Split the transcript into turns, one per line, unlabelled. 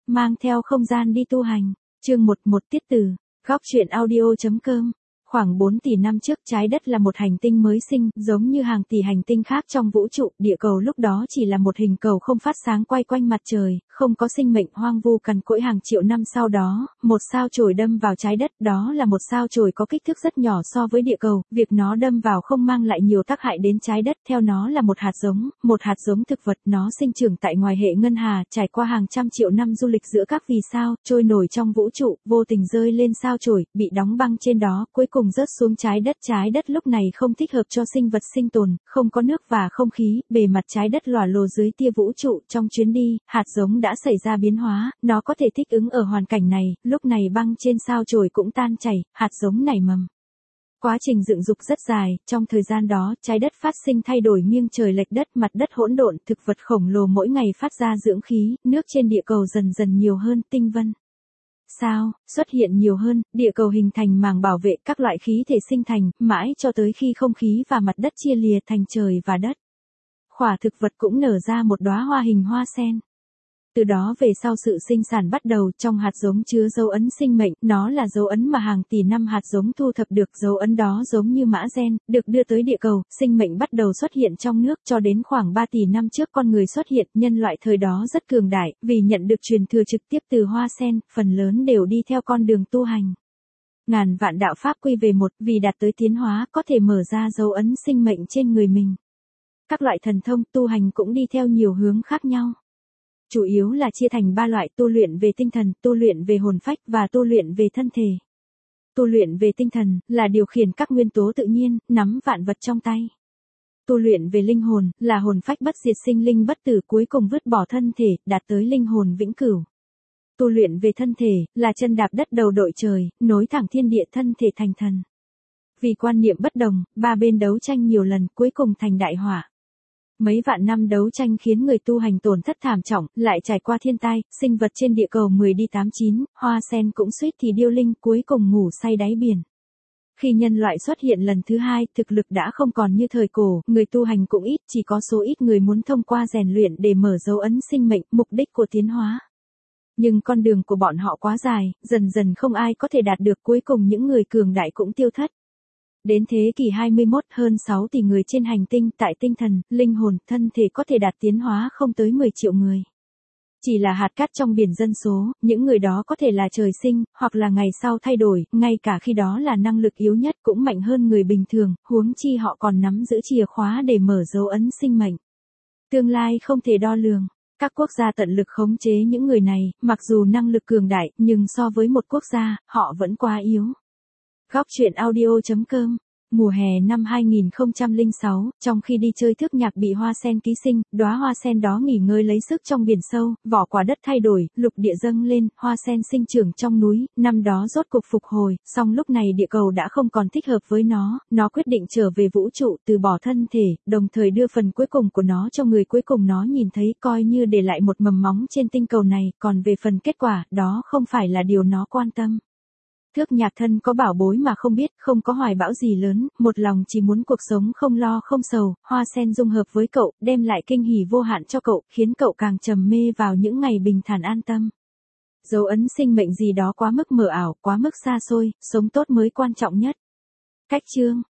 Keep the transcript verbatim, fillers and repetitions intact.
mang theo không gian đi tu hành. Chương một một tiết từ, góc truyện audio.com. Khoảng bốn tỷ năm trước, trái đất là một hành tinh mới sinh, giống như hàng tỷ hành tinh khác trong vũ trụ, địa cầu lúc đó chỉ là một hình cầu không phát sáng quay quanh mặt trời, không có sinh mệnh, hoang vu cằn cỗi. Hàng triệu năm sau đó, một sao chổi đâm vào trái đất, đó là một sao chổi có kích thước rất nhỏ so với địa cầu, việc nó đâm vào không mang lại nhiều tác hại đến trái đất, theo nó là một hạt giống, một hạt giống thực vật, nó sinh trưởng tại ngoài hệ ngân hà, trải qua hàng trăm triệu năm du lịch giữa các vì sao, trôi nổi trong vũ trụ, vô tình rơi lên sao chổi, bị đóng băng trên đó, cuối cùng cùng rớt xuống trái đất. Trái đất lúc này không thích hợp cho sinh vật sinh tồn, không có nước và không khí, bề mặt trái đất lòa lồ dưới tia vũ trụ. Trong chuyến đi, hạt giống đã xảy ra biến hóa, nó có thể thích ứng ở hoàn cảnh này, lúc này băng trên sao chổi cũng tan chảy, hạt giống nảy mầm. Quá trình dựng dục rất dài, trong thời gian đó, trái đất phát sinh thay đổi nghiêng trời lệch đất, mặt đất hỗn độn, thực vật khổng lồ mỗi ngày phát ra dưỡng khí, nước trên địa cầu dần dần nhiều hơn, tinh vân sao xuất hiện nhiều hơn, địa cầu hình thành màng bảo vệ, các loại khí thể sinh thành, mãi cho tới khi không khí và mặt đất chia lìa thành trời và đất. Khỏa thực vật cũng nở ra một đóa hoa hình hoa sen. Từ đó về sau sự sinh sản bắt đầu, trong hạt giống chứa dấu ấn sinh mệnh, nó là dấu ấn mà hàng tỷ năm hạt giống thu thập được, dấu ấn đó giống như mã gen, được đưa tới địa cầu, sinh mệnh bắt đầu xuất hiện trong nước, cho đến khoảng ba tỷ năm trước con người xuất hiện, nhân loại thời đó rất cường đại, vì nhận được truyền thừa trực tiếp từ hoa sen, phần lớn đều đi theo con đường tu hành. Ngàn vạn đạo pháp quy về một, vì đạt tới tiến hóa, có thể mở ra dấu ấn sinh mệnh trên người mình. Các loại thần thông, tu hành cũng đi theo nhiều hướng khác nhau. Chủ yếu là chia thành ba loại: tu luyện về tinh thần, tu luyện về hồn phách và tu luyện về thân thể. Tu luyện về tinh thần là điều khiển các nguyên tố tự nhiên, nắm vạn vật trong tay. Tu luyện về linh hồn là hồn phách bất diệt, sinh linh bất tử, cuối cùng vứt bỏ thân thể, đạt tới linh hồn vĩnh cửu. Tu luyện về thân thể là chân đạp đất đầu đội trời, nối thẳng thiên địa, thân thể thành thần. Vì quan niệm bất đồng, ba bên đấu tranh nhiều lần, cuối cùng thành đại họa. Mấy vạn năm đấu tranh khiến người tu hành tổn thất thảm trọng, lại trải qua thiên tai, sinh vật trên địa cầu mười đi tám chín, hoa sen cũng suýt thì điêu linh, cuối cùng ngủ say đáy biển. Khi nhân loại xuất hiện lần thứ hai, thực lực đã không còn như thời cổ, người tu hành cũng ít, chỉ có số ít người muốn thông qua rèn luyện để mở dấu ấn sinh mệnh, mục đích của tiến hóa. Nhưng con đường của bọn họ quá dài, dần dần không ai có thể đạt được, cuối cùng những người cường đại cũng tiêu thất. Đến thế kỷ hai mươi mốt, hơn sáu tỷ người trên hành tinh, tại tinh thần, linh hồn, thân thể có thể đạt tiến hóa không tới mười triệu người. Chỉ là hạt cát trong biển dân số, những người đó có thể là trời sinh, hoặc là ngày sau thay đổi, ngay cả khi đó là năng lực yếu nhất cũng mạnh hơn người bình thường, huống chi họ còn nắm giữ chìa khóa để mở dấu ấn sinh mệnh. Tương lai không thể đo lường. Các quốc gia tận lực khống chế những người này, mặc dù năng lực cường đại, nhưng so với một quốc gia, họ vẫn quá yếu. Góc truyện audio.com. Mùa hè năm hai nghìn không trăm lẻ sáu, trong khi đi chơi thước nhạc bị hoa sen ký sinh, đóa hoa sen đó nghỉ ngơi lấy sức trong biển sâu, vỏ quả đất thay đổi, lục địa dâng lên, hoa sen sinh trưởng trong núi, năm đó rốt cục phục hồi, song lúc này địa cầu đã không còn thích hợp với nó, nó quyết định trở về vũ trụ, từ bỏ thân thể, đồng thời đưa phần cuối cùng của nó cho người cuối cùng nó nhìn thấy, coi như để lại một mầm móng trên tinh cầu này, còn về phần kết quả, đó không phải là điều nó quan tâm. Thước nhạc thân có bảo bối mà không biết, không có hoài bão gì lớn, một lòng chỉ muốn cuộc sống không lo không sầu, hoa sen dung hợp với cậu, đem lại kinh hỉ vô hạn cho cậu, khiến cậu càng trầm mê vào những ngày bình thản an tâm. Dấu ấn sinh mệnh gì đó quá mức mờ ảo, quá mức xa xôi, sống tốt mới quan trọng nhất. Cách chương,